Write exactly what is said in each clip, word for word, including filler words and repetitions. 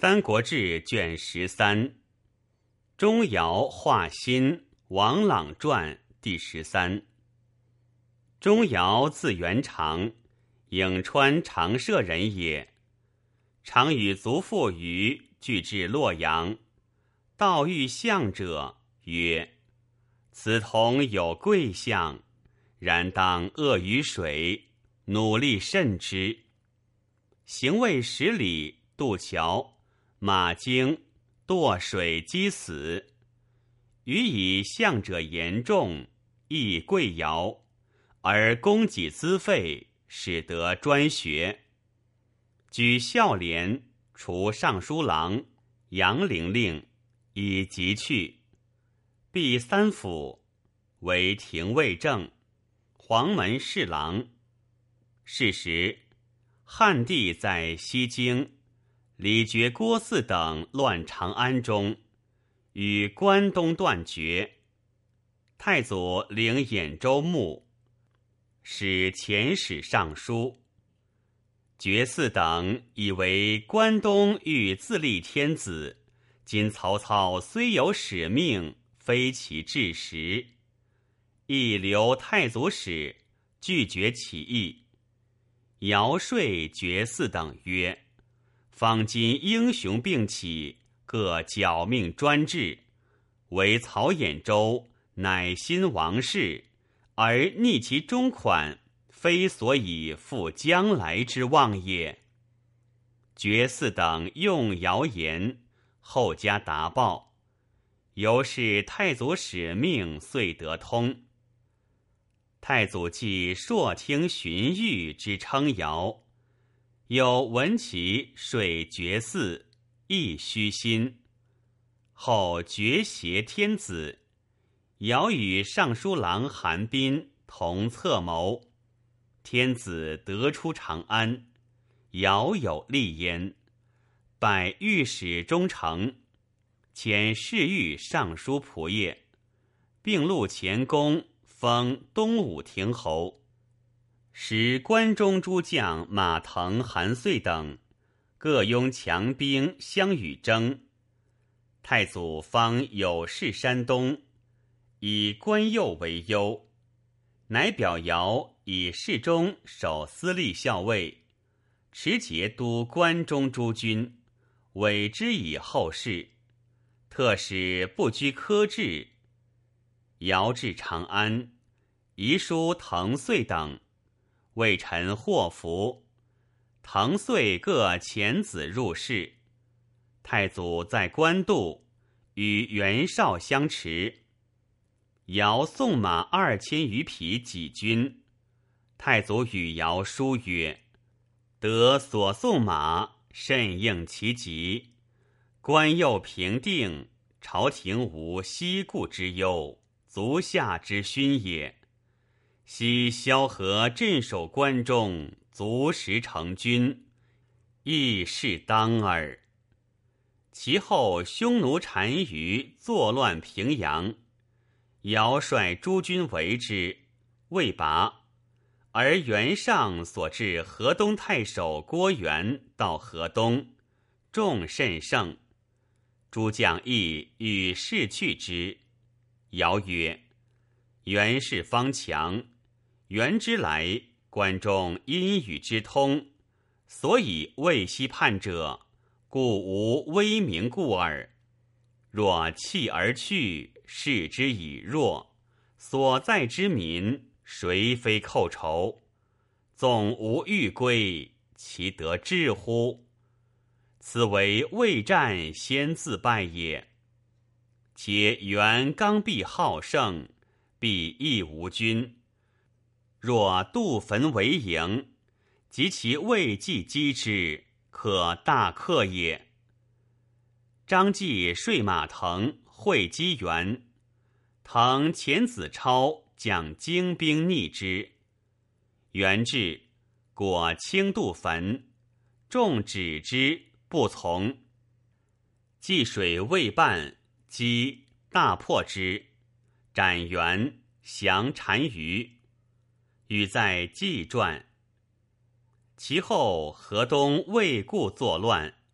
三国志》卷十三，钟繇画新王朗传第十三。钟繇字元长，颍川长社人也。常与族父虞俱至洛阳，道遇相者，曰：“此童有贵相，然当恶于水，努力慎之。”行未十里，渡桥，马惊堕水击死。虞以相者严重，亦贵尧，而供给资费，使得专学。举孝廉，除尚书郎、杨陵令，以疾去。毕三府，为廷尉正、黄门侍郎。是时，汉帝在西京，李傕、郭汜等乱长安中，与关东断绝。太祖领兖州牧，使遣使上书。傕汜等以为关东欲自立天子，今曹操虽有使命，非其治时，亦留太祖使，拒绝起义。尧说傕汜等曰：“方今英雄并起，各剿命专制，唯曹兖州乃新王室，而逆其中款，非所以复将来之望也。”傕汜等用谣言，后加答报，由是太祖使命遂得通。太祖既朔听荀彧之称谣，有闻其说傕汜，亦虚心。后傕挟天子，尧与尚书郎韩彬同策谋，天子得出长安，尧有立焉，拜御史中丞，遣侍御尚书仆射，并录前功，封东武亭侯。使关中诸将马腾、韩遂等各拥强兵相与争。太祖方有事山东，以关右为忧，乃表尧以侍中守司隶校尉，持节都关中诸军，委之以后事，特使不居科制。尧至长安，遗书滕遂等，为臣祸福。滕遂各遣子入仕。太祖在官渡，与袁绍相持。尧送马二千余匹己军。太祖与尧书曰：“得所送马，甚应其急。关右平定，朝廷无西顾之忧，足下之勋也。昔萧何镇守关中，足食成军，亦是当耳。”其后匈奴单于作乱平阳，尧率诸军围之，未拔，而袁尚所至河东太守郭元到河东，众甚盛，诸将亦与士去之。尧曰：“袁氏方强，袁之来，关中因与之通，所以未西叛者，故无威名故耳。若弃而去，视之以弱，所在之民，谁非寇仇？纵无欲归，其得治乎？此为未战先自败也。且袁刚愎好胜，必亦无军。若渡汾为营，及其未济击之，可大克也。”张继说马腾会击袁，腾遣子超将精兵逆之。袁至，果轻渡汾，众止之，不从。济水未半，击大破之，斩袁，降单于。语在纪传。其后河东魏固作乱，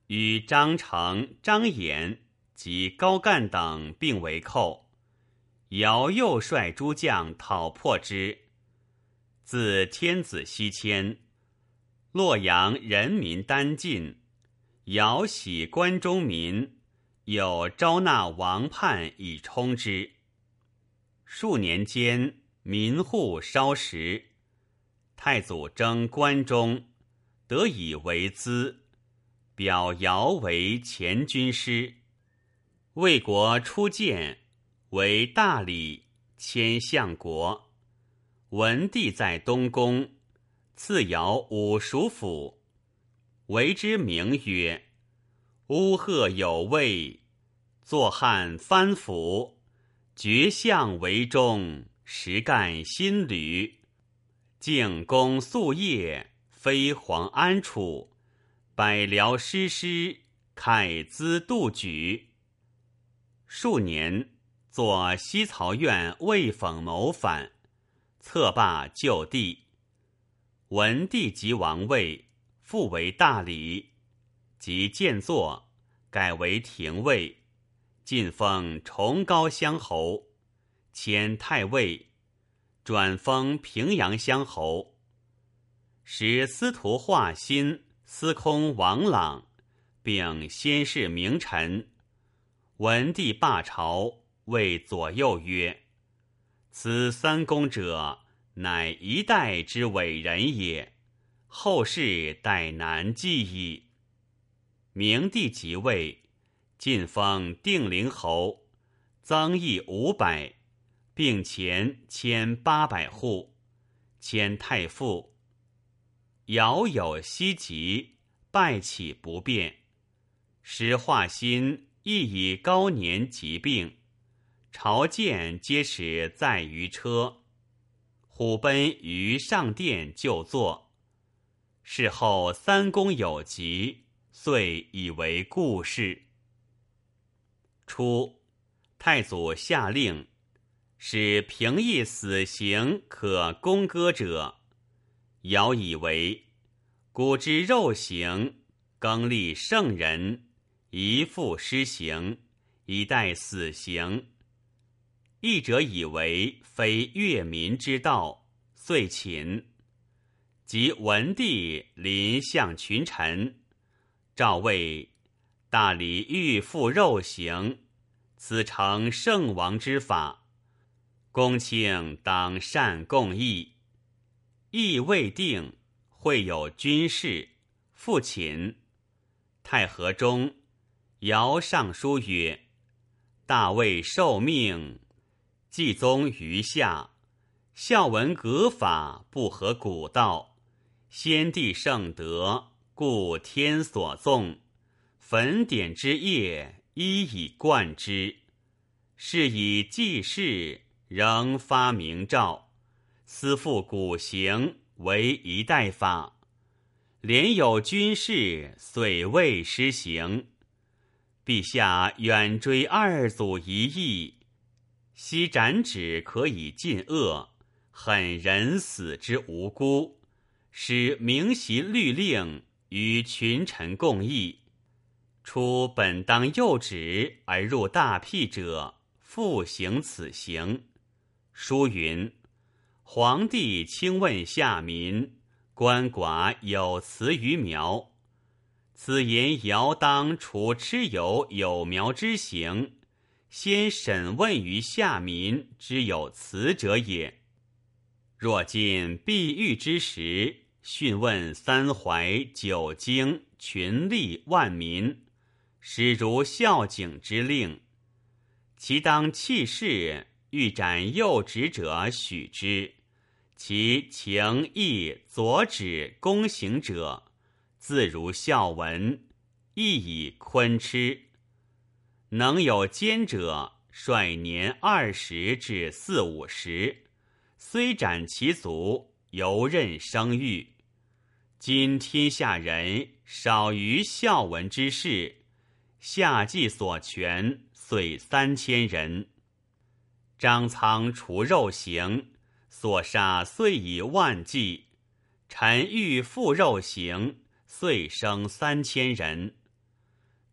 与张成、张衍及高干等并为寇，姚又率诸将讨破之。自天子西迁，洛阳人民单尽，姚喜关中民，有招纳王叛以充之。数年间，民户稍食。太祖征关中，得以为资，表姚为前军师。魏国初建，为大理，迁相国。文帝在东宫，赐姚五蜀府，为之名曰乌鹤有位，坐汉藩府，绝相为中，实干新旅。进宫宿夜，飞黄安处，百僚师师，凯资杜举。数年，作西曹院魏讽谋反，策罢就地。文帝即王位，复为大理，即建作，改为廷尉，晋封崇高乡侯，迁太尉，转封平阳乡侯，使司徒华歆、司空王朗，并先世名臣。文帝罢朝，谓左右曰：此三公者，乃一代之伟人也，后世殆难继矣。明帝即位，晋封定陵侯，增邑五百，并前迁八百户，迁太傅。尧有西疾，败起不便，时华歆亦以高年疾病，朝见皆使载于车，虎奔于上殿就坐。事后三公有疾，遂以为故事。初，太祖下令，使平邑死刑可公割者。尧以为古之肉刑，更立圣人，一复施行，以待死刑。议者以为非悦民之道，遂寝。及文帝临向群臣，诏谓大理欲复肉刑，此诚圣王之法，公卿当善共议。议未定，会有军事，复寝。太和中，尧上书曰：大魏受命，继宗于下，孝文革法，不合古道，先帝圣德，故天所纵，焚典之业，一以贯之。是以继世，仍发明诏，思复古刑，为一代法。连有军事，遂未施行。陛下远追二祖一役，悉斩指可以尽恶，恨人死之无辜，使明习律令，与群臣共议。出本当诱止而入大辟者，复行此刑。书云：皇帝轻问下民，鳏寡有辞于苗。此言尧当除蚩尤有苗之刑，先审问于下民之有辞者也。若今必欲之时，讯问三淮九京群吏万民，始如孝景之令。其当弃市，欲斩右直者许之，其情义左指公行者，自如孝文，亦以昆吃。能有奸者，率年二十至四五十，虽斩其族，犹任生育。今天下人少于孝文之士，下计所权，遂三千人。张苍除肉刑，所杀遂以万计。臣欲复肉刑，遂生三千人。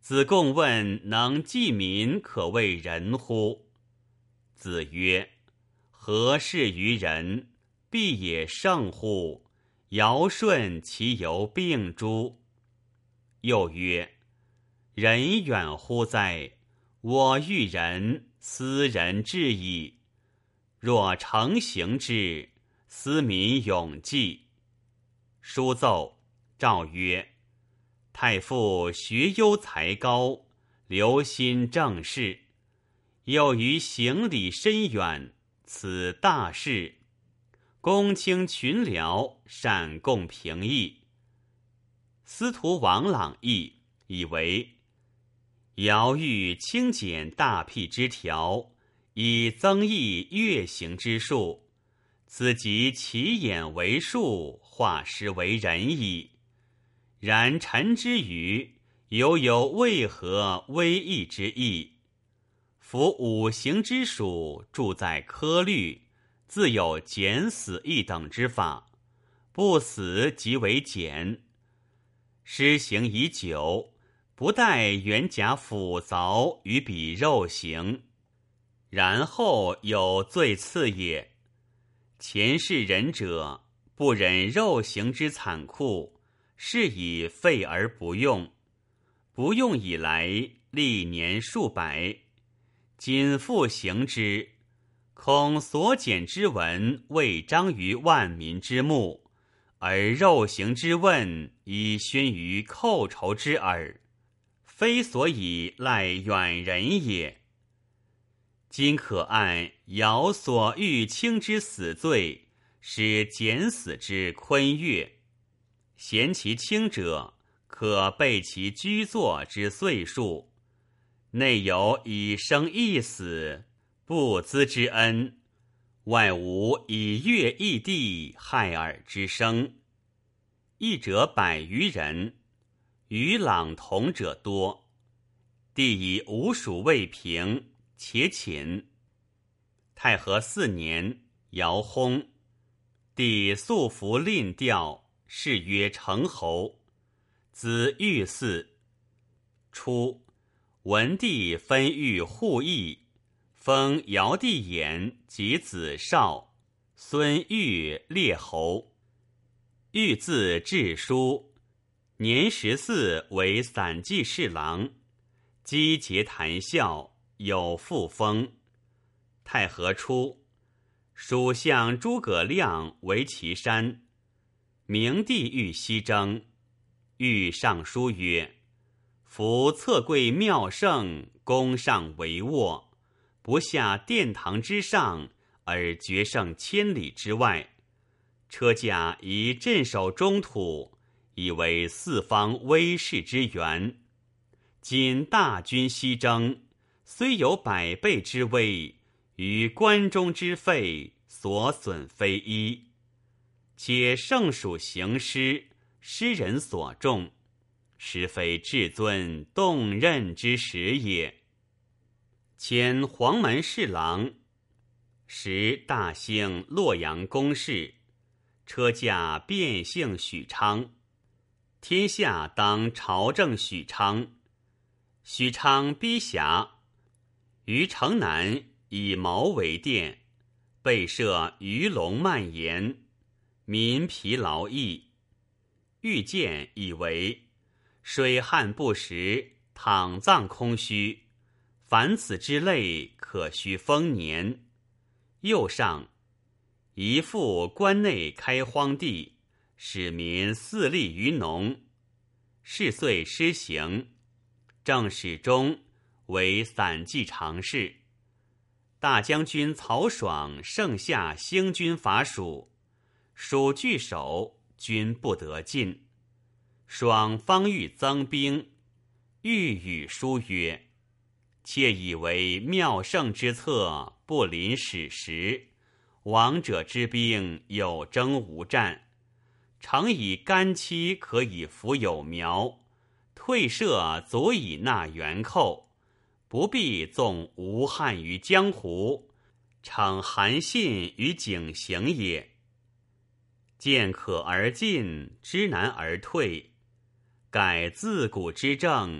子贡问能济民，可谓仁乎？子曰：何事于人？必也圣乎？尧舜其犹病诸？又曰：人远乎哉？我欲人，斯人至矣。若诚行之，斯民永继。书奏，诏曰：太傅学优才高，留心政事，又于行礼深远，此大事。公卿群僚，善共平议。司徒王朗议，以为尧欲轻简大辟之条，以增益乐行之术，此即其眼为术，化师为人矣。然臣之语，犹有为何微异之意。夫五行之属，注在科律，自有减死一等之法，不死即为减。施行已久，不待元甲斧凿与彼肉刑，然后有罪次也。前世人者，不忍肉刑之残酷，是以废而不用。不用以来，历年数百，今复行之，恐所减之文未彰于万民之目，而肉刑之问已熏于寇仇之耳，非所以赖远人也。今可按尧所欲轻之死罪，使减死之昆乐，嫌其轻者，可备其居坐之岁数。内有以生易死，不资之恩，外无以乐异地害耳之生。义者百余人，与朗同者多。帝以吴蜀未平，且寝。太和四年，尧薨，帝素服令调，谥曰成侯。子欲嗣。初，文帝分寓户邑，封尧帝衍及子少、孙玉列侯。玉字志书，年十四为散骑侍郎，积节谈笑，有复封。太和初，蜀相诸葛亮为岐山，明帝欲西征，欲上书曰：夫侧贵妙圣，宫上帷幄，不下殿堂之上，而决胜千里之外。车驾以镇守中土，以为四方威势之源。今大军西征，虽有百倍之威，于关中之费，所损非一。且圣属行师，诗人所重，实非至尊动任之时也。迁黄门侍郎，时大兴洛阳宫事，车驾变姓许昌，天下当朝政许昌。许昌逼辖，于城南以茅为殿，备设鱼龙蔓延，民疲劳役。欲见以为水旱不时，躺葬空虚，凡此之类，可须丰年。又上一复关内开荒地，使民肆力于农。是岁施行，正史中为散骑常侍。大将军曹爽盛夏兴军伐蜀，蜀据守，军不得进。爽方欲增兵，欲与书曰：妾以为妙圣之策，不临史实。王者之兵，有征无战。常以干期可以服有苗，退射足以纳元寇，不必纵吴汉于江湖，逞韩信于井陉也。见可而进，知难而退，改自古之政，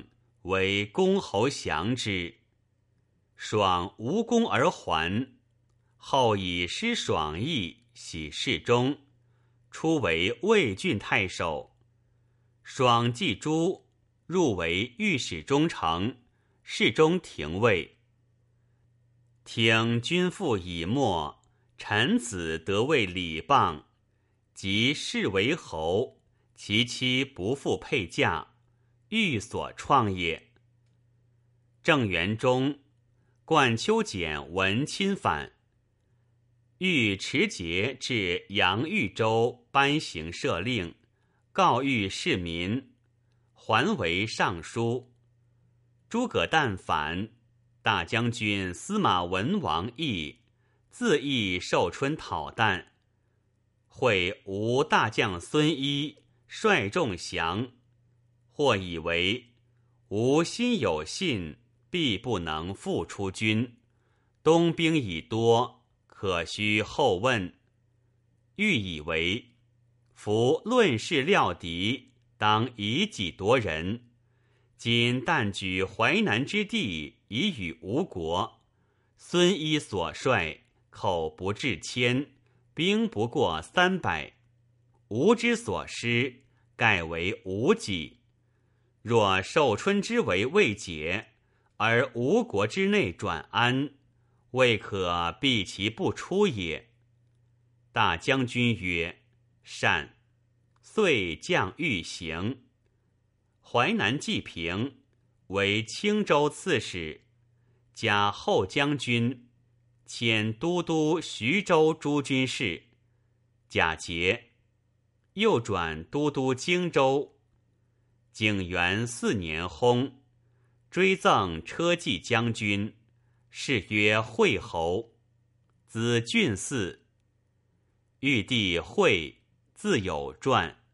为公侯降之。爽无功而还，后以师爽义徙侍中，初为魏郡太守。爽继诛，入为御史中丞，侍中廷尉。听君父已没，臣子得为礼谤，即视为侯，其妻不复配嫁，欲所创也。正元中，冠丘俭闻亲返，欲持节至杨豫州颁行赦令，告谕市民，还为尚书。诸葛诞反，大将军司马文王义自诣寿春讨旦，会吴大将孙一率众降，或以为吴心有信，必不能复出军，东兵已多，可须后问。欲以为夫论事料敌，当以己夺人。今但举淮南之地以与吴国，孙一所率口不至千，兵不过三百，吴之所失，盖为吴己。若寿春之围未解，而吴国之内转安，未可避其不出也。大将军曰：善。遂将欲行。淮南济平，为青州刺史，加后将军，迁都督徐州诸军事。假节，又转都督荆州。景元四年薨，追赠车骑将军，谥曰惠侯，子郡嗣。玉帝惠，自有传。